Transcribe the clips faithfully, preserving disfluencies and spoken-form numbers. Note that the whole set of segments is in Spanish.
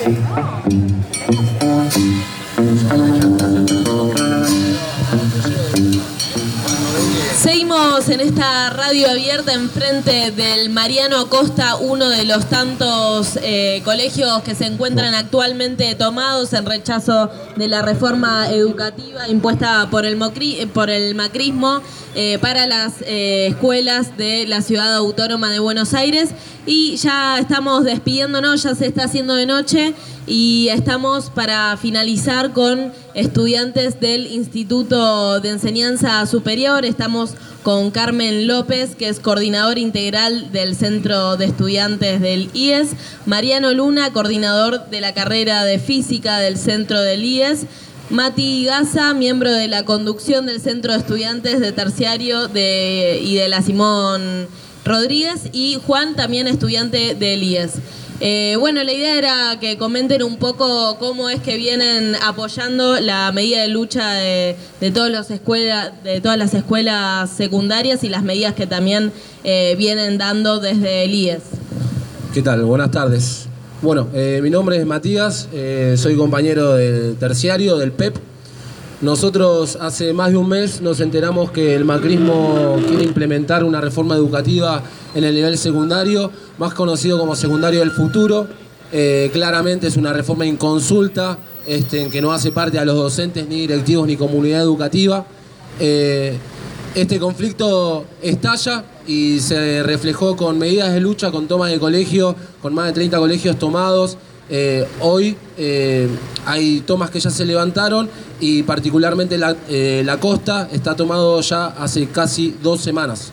Seguimos en esta radio abierta enfrente del Mariano Acosta, uno de los tantos eh, colegios que se encuentran actualmente tomados en rechazo de la reforma educativa impuesta por el, mocri, por el macrismo eh, para las eh, escuelas de la Ciudad Autónoma de Buenos Aires. Y ya estamos despidiéndonos, ya se está haciendo de noche y estamos para finalizar con estudiantes del Instituto de Enseñanza Superior. Estamos con Carmen López, que es coordinador integral del Centro de Estudiantes del I E S, Mariano Luna, coordinador de la carrera de Física del Centro del I E S, Mati Gaza, miembro de la conducción del Centro de Estudiantes de Terciario de, y de la Simón Rodríguez, y Juan, también estudiante del I E S. Eh, bueno, la idea era que comenten un poco cómo es que vienen apoyando la medida de lucha de, de, todas, las escuelas, de todas las escuelas secundarias y las medidas que también eh, vienen dando desde el I E S. ¿Qué tal? Buenas tardes. Bueno, eh, mi nombre es Matías, eh, soy compañero del terciario, del P E P. Nosotros hace más de un mes nos enteramos que el macrismo quiere implementar una reforma educativa en el nivel secundario, más conocido como secundario del futuro. Eh, claramente es una reforma inconsulta, este, en que no hace parte a los docentes, ni directivos, ni comunidad educativa. Eh, este conflicto estalla y se reflejó con medidas de lucha, con tomas de colegio, con más de treinta colegios tomados. Eh, hoy eh, hay tomas que ya se levantaron y particularmente la, eh, la costa está tomado ya hace casi dos semanas.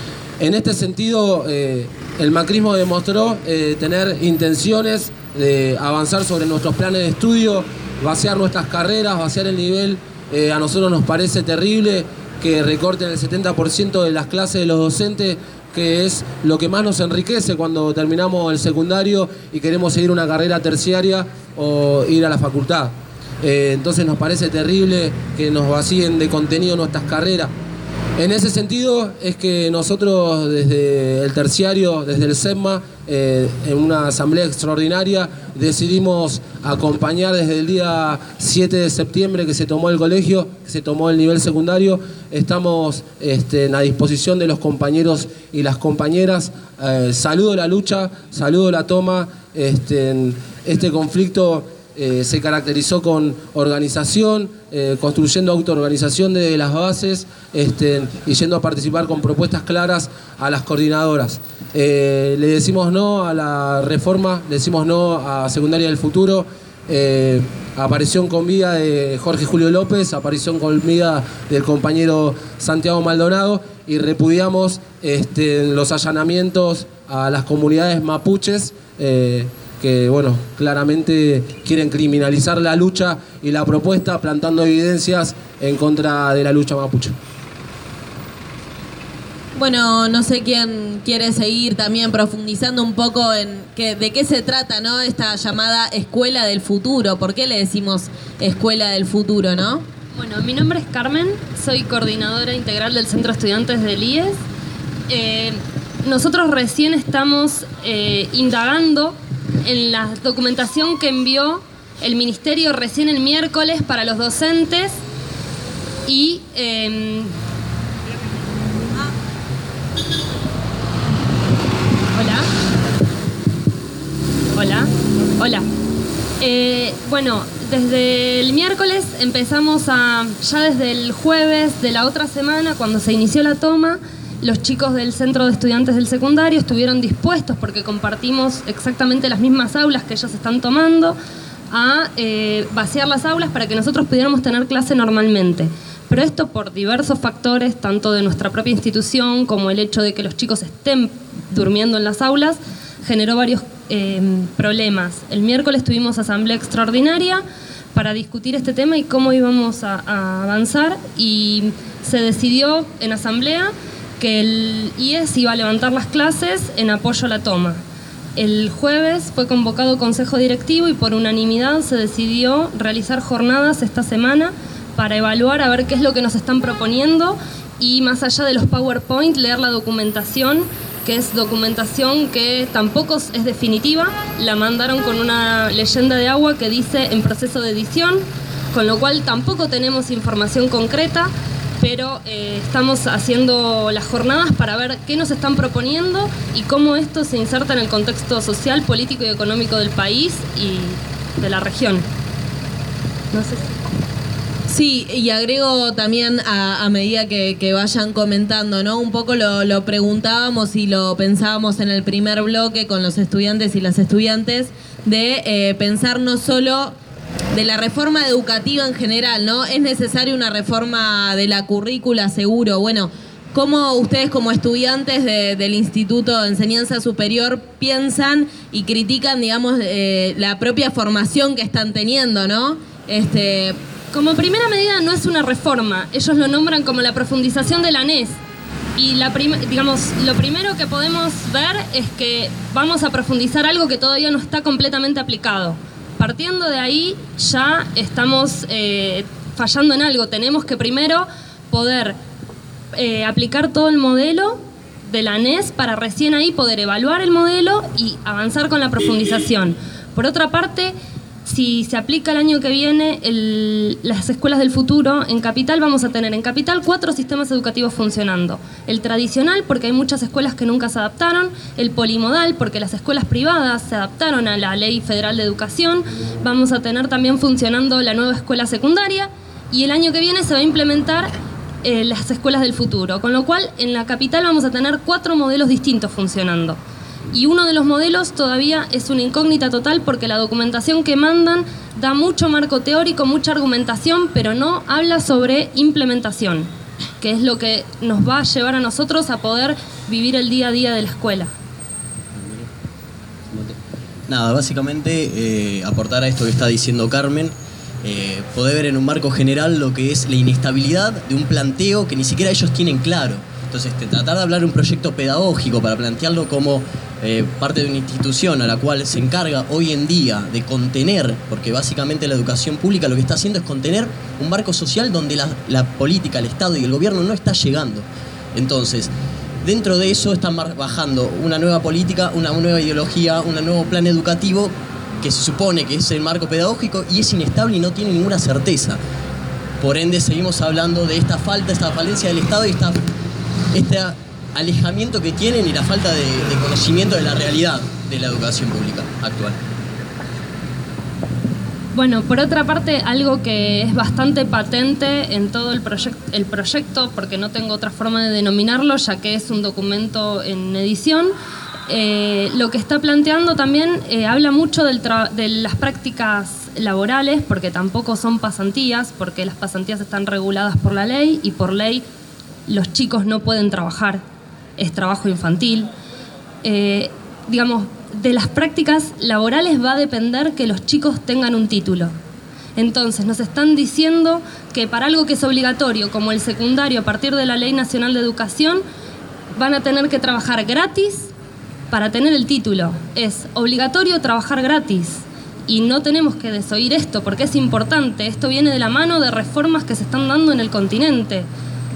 En este sentido, eh, el macrismo demostró eh, tener intenciones de avanzar sobre nuestros planes de estudio, vaciar nuestras carreras, vaciar el nivel. Eh, a nosotros nos parece terrible que recorten el setenta por ciento de las clases de los docentes, que es lo que más nos enriquece cuando terminamos el secundario y queremos seguir una carrera terciaria o ir a la facultad. Eh, entonces nos parece terrible que nos vacíen de contenido nuestras carreras. En ese sentido es que nosotros desde el terciario, desde el SEPMA, eh, en una asamblea extraordinaria, decidimos acompañar desde el día siete de septiembre que se tomó el colegio, que se tomó el nivel secundario. Estamos este, en la disposición de los compañeros y las compañeras. Eh, saludo la lucha, saludo la toma. Este, este conflicto Eh, se caracterizó con organización, eh, construyendo autoorganización desde las bases, este, y yendo a participar con propuestas claras a las coordinadoras. Eh, le decimos no a la reforma, le decimos no a Secundaria del Futuro. Eh, aparición con vida de Jorge Julio López, aparición con vida del compañero Santiago Maldonado, y repudiamos este, los allanamientos a las comunidades mapuches, eh, que, bueno, claramente quieren criminalizar la lucha y la propuesta, plantando evidencias en contra de la lucha mapuche. Bueno, no sé quién quiere seguir también profundizando un poco en que, de qué se trata, ¿no? Esta llamada Escuela del Futuro. ¿Por qué le decimos Escuela del Futuro, no? Bueno, mi nombre es Carmen, soy coordinadora integral del Centro de Estudiantes del I E S. Eh, nosotros recién estamos eh, indagando en la documentación que envió el Ministerio recién el miércoles para los docentes y eh, hola hola hola eh, bueno, desde el miércoles empezamos a, ya desde el jueves de la otra semana, cuando se inició la toma, los chicos del Centro de Estudiantes del Secundario estuvieron dispuestos, porque compartimos exactamente las mismas aulas que ellos están tomando, a eh, vaciar las aulas para que nosotros pudiéramos tener clase normalmente. Pero esto por diversos factores, tanto de nuestra propia institución como el hecho de que los chicos estén durmiendo en las aulas, generó varios eh, problemas. El miércoles tuvimos asamblea extraordinaria para discutir este tema y cómo íbamos a, a avanzar, y se decidió en asamblea que el I E S iba a levantar las clases en apoyo a la toma. El jueves fue convocado consejo directivo y por unanimidad se decidió realizar jornadas esta semana para evaluar a ver qué es lo que nos están proponiendo y, más allá de los PowerPoint, leer la documentación que es documentación que tampoco es definitiva. La mandaron con una leyenda de agua que dice en proceso de edición, con lo cual tampoco tenemos información concreta, pero eh, estamos haciendo las jornadas para ver qué nos están proponiendo y cómo esto se inserta en el contexto social, político y económico del país y de la región. No sé si... Sí, y agrego también a, a medida que, que vayan comentando, ¿no? Un poco lo, lo preguntábamos y lo pensábamos en el primer bloque con los estudiantes y las estudiantes, de eh, pensar no solo de la reforma educativa en general, ¿no? Es necesaria una reforma de la currícula, seguro. Bueno, ¿cómo ustedes como estudiantes de, del Instituto de Enseñanza Superior piensan y critican, digamos, eh, la propia formación que están teniendo, ¿no? Este... Como primera medida no es una reforma, ellos lo nombran como la profundización de la A N E S. Y la prim- digamos, lo primero que podemos ver es que vamos a profundizar algo que todavía no está completamente aplicado. Partiendo de ahí ya estamos eh, fallando en algo. Tenemos que primero poder eh, aplicar todo el modelo de la A N E S para recién ahí poder evaluar el modelo y avanzar con la profundización. Por otra parte, si se aplica el año que viene el, las escuelas del futuro, en Capital vamos a tener en Capital cuatro sistemas educativos funcionando. El tradicional, porque hay muchas escuelas que nunca se adaptaron. El polimodal, porque las escuelas privadas se adaptaron a la Ley Federal de Educación. Vamos a tener también funcionando la nueva escuela secundaria. Y el año que viene se va a implementar eh, las escuelas del futuro. Con lo cual, en la Capital vamos a tener cuatro modelos distintos funcionando. Y uno de los modelos todavía es una incógnita total porque la documentación que mandan da mucho marco teórico, mucha argumentación, pero no habla sobre implementación, que es lo que nos va a llevar a nosotros a poder vivir el día a día de la escuela. Nada, básicamente eh, aportar a esto que está diciendo Carmen, eh, poder ver en un marco general lo que es la inestabilidad de un planteo que ni siquiera ellos tienen claro. Entonces, este, tratar de hablar de un proyecto pedagógico para plantearlo como eh, parte de una institución a la cual se encarga hoy en día de contener, porque básicamente la educación pública lo que está haciendo es contener un marco social donde la, la política, el Estado y el gobierno no está llegando. Entonces, dentro de eso están bajando una nueva política, una nueva ideología, un nuevo plan educativo que se supone que es el marco pedagógico y es inestable y no tiene ninguna certeza. Por ende, seguimos hablando de esta falta, esta falencia del Estado y esta... este alejamiento que tienen y la falta de, de conocimiento de la realidad de la educación pública actual. Bueno, por otra parte, algo que es bastante patente en todo el, proyect- el proyecto, porque no tengo otra forma de denominarlo, ya que es un documento en edición, eh, lo que está planteando también eh, habla mucho del tra- de las prácticas laborales, porque tampoco son pasantías, porque las pasantías están reguladas por la ley y por ley los chicos no pueden trabajar, es trabajo infantil. Eh, digamos, de las prácticas laborales va a depender que los chicos tengan un título. Entonces, nos están diciendo que para algo que es obligatorio, como el secundario, a partir de la Ley Nacional de Educación, van a tener que trabajar gratis para tener el título. Es obligatorio trabajar gratis. Y no tenemos que desoír esto, porque es importante. Esto viene de la mano de reformas que se están dando en el continente.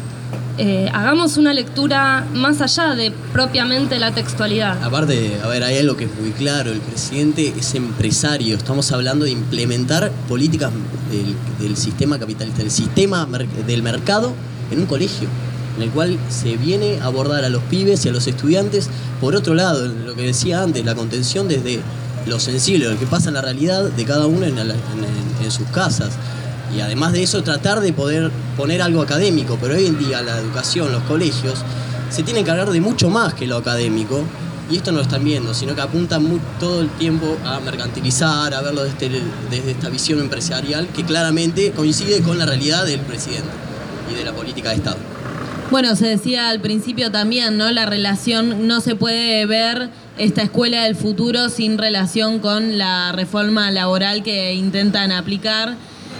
Eh, hagamos una lectura más allá de propiamente la textualidad. Aparte, a ver, hay algo que es muy claro, el presidente es empresario, estamos hablando de implementar políticas del, del sistema capitalista, del sistema mer- del mercado en un colegio, en el cual se viene a abordar a los pibes y a los estudiantes, por otro lado, lo que decía antes, la contención desde lo sensible, lo que pasa en la realidad de cada uno en, la, en, en, en sus casas. Y además de eso, tratar de poder poner algo académico. Pero hoy en día la educación, los colegios, se tienen que encargar de mucho más que lo académico. Y esto no lo están viendo, sino que apuntan muy, todo el tiempo a mercantilizar, a verlo desde, desde esta visión empresarial que claramente coincide con la realidad del presidente y de la política de Estado. Bueno, se decía al principio también, ¿no? La relación, no se puede ver esta escuela del futuro sin relación con la reforma laboral que intentan aplicar.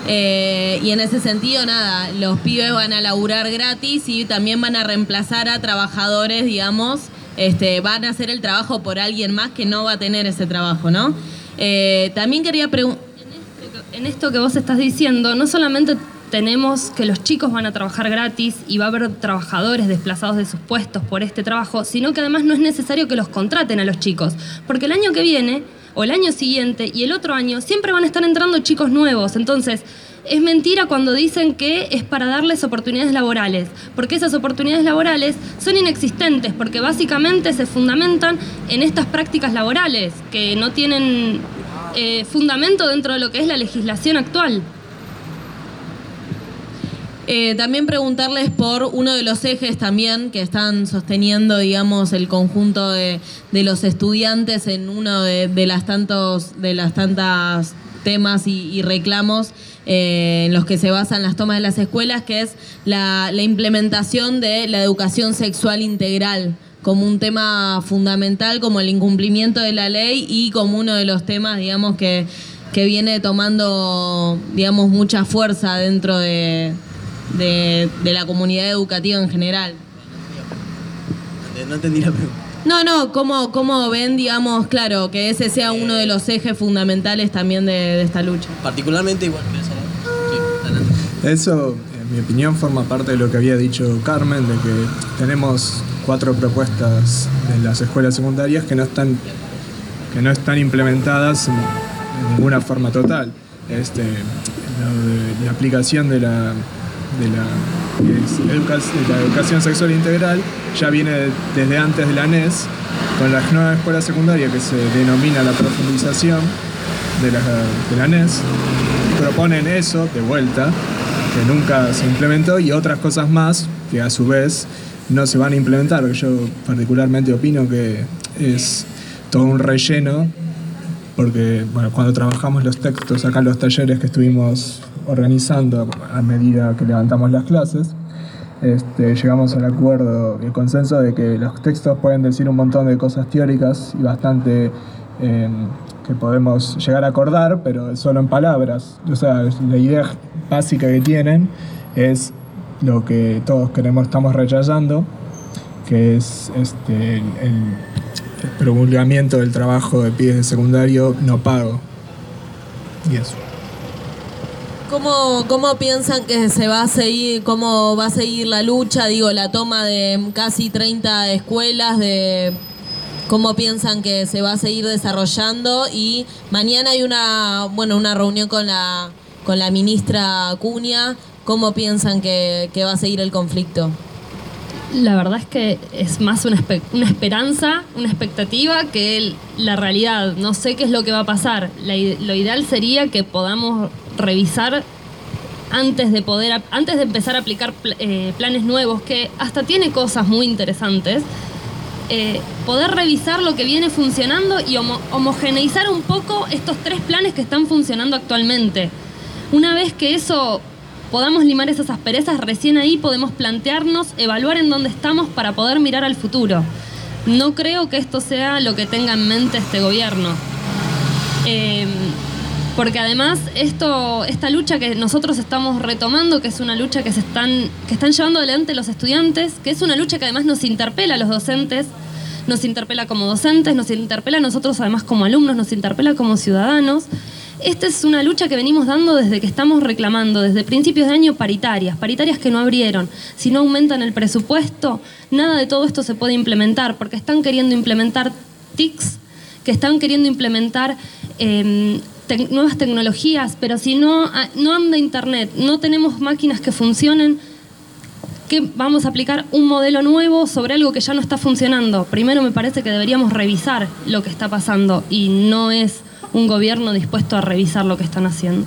Eh, y en ese sentido, nada, los pibes van a laburar gratis y también van a reemplazar a trabajadores, digamos, este, van a hacer el trabajo por alguien más que no va a tener ese trabajo, ¿no? Eh, también quería preguntar... En esto que vos estás diciendo, no solamente tenemos que los chicos van a trabajar gratis y va a haber trabajadores desplazados de sus puestos por este trabajo, sino que además no es necesario que los contraten a los chicos, porque el año que viene, o el año siguiente y el otro año, siempre van a estar entrando chicos nuevos. Entonces, es mentira cuando dicen que es para darles oportunidades laborales, porque esas oportunidades laborales son inexistentes, porque básicamente se fundamentan en estas prácticas laborales, que no tienen eh, fundamento dentro de lo que es la legislación actual. Eh, también preguntarles por uno de los ejes también que están sosteniendo, digamos, el conjunto de, de los estudiantes en uno de, de las tantos de las tantas temas y, y reclamos eh, en los que se basan las tomas de las escuelas, que es la, la implementación de la educación sexual integral como un tema fundamental, como el incumplimiento de la ley y como uno de los temas, digamos, que, que viene tomando, digamos, mucha fuerza dentro de De, de la comunidad educativa en general. No entendí la pregunta. No, no, ¿cómo, cómo ven, digamos, claro, que ese sea uno de los ejes fundamentales también de, de esta lucha? Particularmente, igual que sí, adelante. Eso, en mi opinión, forma parte de lo que había dicho Carmen, de que tenemos cuatro propuestas de las escuelas secundarias que no están, que no están implementadas en, en ninguna forma total. Este, la, la aplicación de la de la, es educa de la educación sexual integral ya viene desde antes de la N E S, con la nueva escuela secundaria que se denomina la profundización de la, de la N E S. Proponen eso de vuelta, que nunca se implementó, y otras cosas más que a su vez no se van a implementar. Yo particularmente opino que es todo un relleno, porque bueno, cuando trabajamos los textos acá en los talleres que estuvimos organizando a medida que levantamos las clases, este, llegamos al acuerdo y el consenso de que los textos pueden decir un montón de cosas teóricas y bastante eh, que podemos llegar a acordar, pero solo en palabras. O sea, la idea básica que tienen es lo que todos queremos, estamos rechazando, que es este, el, el promulgamiento del trabajo de pibes de secundario no pago. Y eso. ¿Cómo, ¿Cómo piensan que se va a seguir, cómo va a seguir la lucha? Digo, la toma de casi treinta escuelas, de cómo piensan que se va a seguir desarrollando. Y mañana hay una, bueno, una reunión con la, con la ministra Acuña. ¿Cómo piensan que, que va a seguir el conflicto? La verdad es que es más una, espe una esperanza, una expectativa que el, la realidad. No sé qué es lo que va a pasar. La, lo ideal sería que podamos revisar antes de poder antes de empezar a aplicar pl eh, planes nuevos, que hasta tiene cosas muy interesantes, eh, poder revisar lo que viene funcionando y homo homogeneizar un poco estos tres planes que están funcionando actualmente. Una vez que eso podamos limar esas asperezas, recién ahí podemos plantearnos, evaluar en dónde estamos para poder mirar al futuro. No creo que esto sea lo que tenga en mente este gobierno. Eh, Porque además esto, esta lucha que nosotros estamos retomando, que es una lucha que se están, que están llevando adelante los estudiantes, que es una lucha que además nos interpela a los docentes, nos interpela como docentes, nos interpela a nosotros además como alumnos, nos interpela como ciudadanos. Esta es una lucha que venimos dando desde que estamos reclamando, desde principios de año, paritarias, paritarias que no abrieron. Si no aumentan el presupuesto, nada de todo esto se puede implementar, porque están queriendo implementar T I Cs, que están queriendo implementar Eh, Te nuevas tecnologías, pero si no, no anda internet, no tenemos máquinas que funcionen, ¿qué vamos a aplicar un modelo nuevo sobre algo que ya no está funcionando? Primero me parece que deberíamos revisar lo que está pasando y no es un gobierno dispuesto a revisar lo que están haciendo.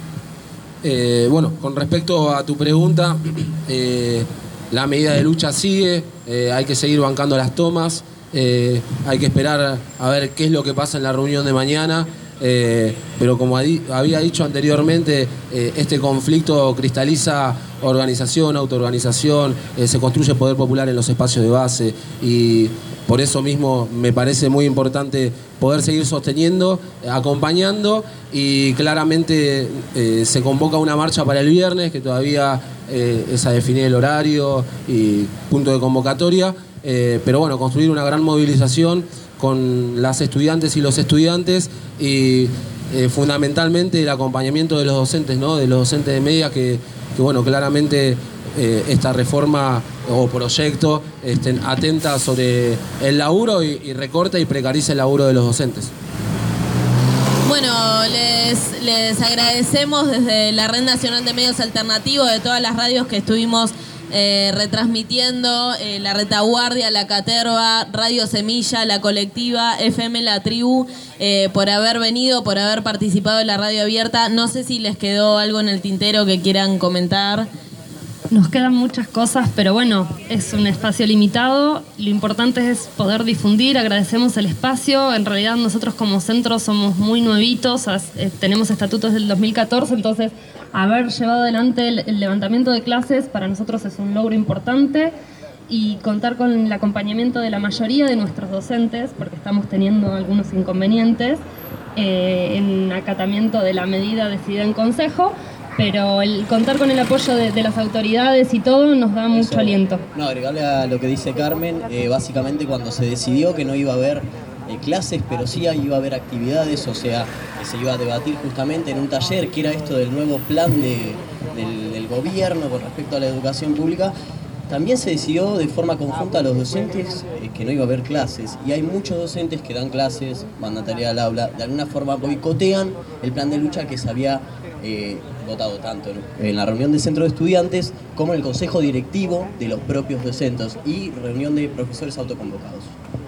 Eh, bueno, con respecto a tu pregunta, eh, la medida de lucha sigue, eh, hay que seguir bancando las tomas, eh, hay que esperar a ver qué es lo que pasa en la reunión de mañana. Eh, pero como había dicho anteriormente, eh, este conflicto cristaliza organización, autoorganización, eh, se construye poder popular en los espacios de base, y por eso mismo me parece muy importante poder seguir sosteniendo, acompañando, y claramente eh, se convoca una marcha para el viernes, que todavía eh, es a definir el horario y punto de convocatoria, eh, pero bueno, construir una gran movilización con las estudiantes y los estudiantes, y eh, fundamentalmente el acompañamiento de los docentes, ¿no? De los docentes de media que que bueno, claramente eh, esta reforma o proyecto este, atenta sobre el laburo y, y recorta y precariza el laburo de los docentes. Bueno, les, les agradecemos desde la Red Nacional de Medios Alternativos, de todas las radios que estuvimos eh, retransmitiendo, eh, La Retaguardia, La Caterva, Radio Semilla, La Colectiva, F M La Tribu, eh, por haber venido, por haber participado en la radio abierta. No sé si les quedó algo en el tintero que quieran comentar. Nos quedan muchas cosas, pero bueno, es un espacio limitado. Lo importante es poder difundir. Agradecemos el espacio. En realidad nosotros como centro somos muy nuevitos, tenemos estatutos del dos mil catorce, entonces haber llevado adelante el, el levantamiento de clases para nosotros es un logro importante, y contar con el acompañamiento de la mayoría de nuestros docentes, porque estamos teniendo algunos inconvenientes eh, en acatamiento de la medida decidida en consejo. Pero el contar con el apoyo de, de las autoridades y todo nos da mucho Eso, aliento. No, agregarle a lo que dice Carmen, eh, básicamente cuando se decidió que no iba a haber eh, clases, pero sí iba a haber actividades, o sea, que se iba a debatir justamente en un taller, que era esto del nuevo plan de, del, del gobierno con respecto a la educación pública. También se decidió de forma conjunta a los docentes eh, que no iba a haber clases, y hay muchos docentes que dan clases, mandan tarea al aula, de alguna forma boicotean el plan de lucha que se había eh, votado tanto en la reunión del centro de estudiantes como en el consejo directivo de los propios docentes y reunión de profesores autoconvocados.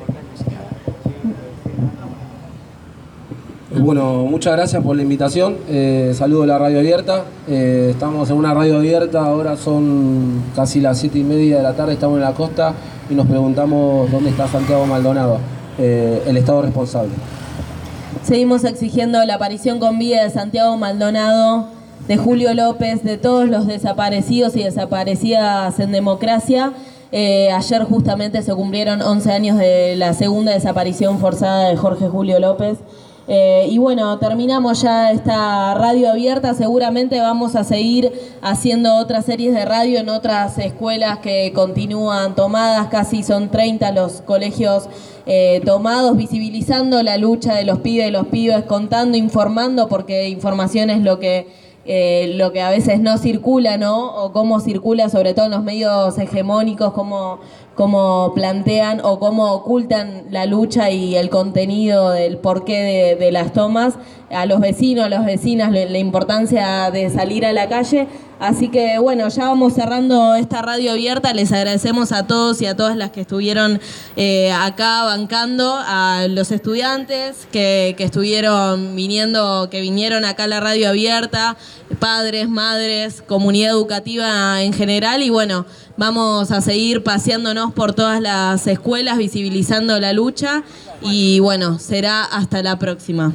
Bueno, muchas gracias por la invitación. Eh, saludo a la radio abierta. Eh, estamos en una radio abierta, ahora son casi las siete y media de la tarde, estamos en la costa y nos preguntamos dónde está Santiago Maldonado, eh, el Estado responsable. Seguimos exigiendo la aparición con vida de Santiago Maldonado, de Julio López, de todos los desaparecidos y desaparecidas en democracia. Eh, ayer justamente se cumplieron once años de la segunda desaparición forzada de Jorge Julio López. Eh, y bueno, terminamos ya esta radio abierta. Seguramente vamos a seguir haciendo otras series de radio en otras escuelas que continúan tomadas. Casi son treinta los colegios eh, tomados, visibilizando la lucha de los pibes y los pibes, contando, informando, porque información es lo que Eh, lo que a veces no circula, ¿no? O cómo circula, sobre todo en los medios hegemónicos, cómo, cómo plantean o cómo ocultan la lucha y el contenido del porqué de, de las tomas a los vecinos, a las vecinas, la importancia de salir a la calle. Así que bueno, ya vamos cerrando esta radio abierta. Les agradecemos a todos y a todas las que estuvieron eh, acá bancando, a los estudiantes que, que estuvieron viniendo, que vinieron acá a la radio abierta, padres, madres, comunidad educativa en general. Y bueno, vamos a seguir paseándonos por todas las escuelas, visibilizando la lucha, y bueno, será hasta la próxima.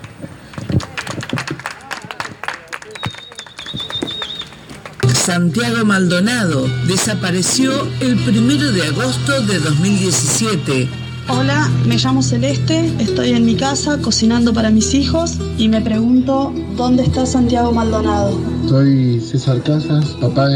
Santiago Maldonado desapareció el primero de agosto de dos mil diecisiete. Hola, me llamo Celeste, estoy en mi casa cocinando para mis hijos y me pregunto, ¿dónde está Santiago Maldonado? Soy César Casas, papá de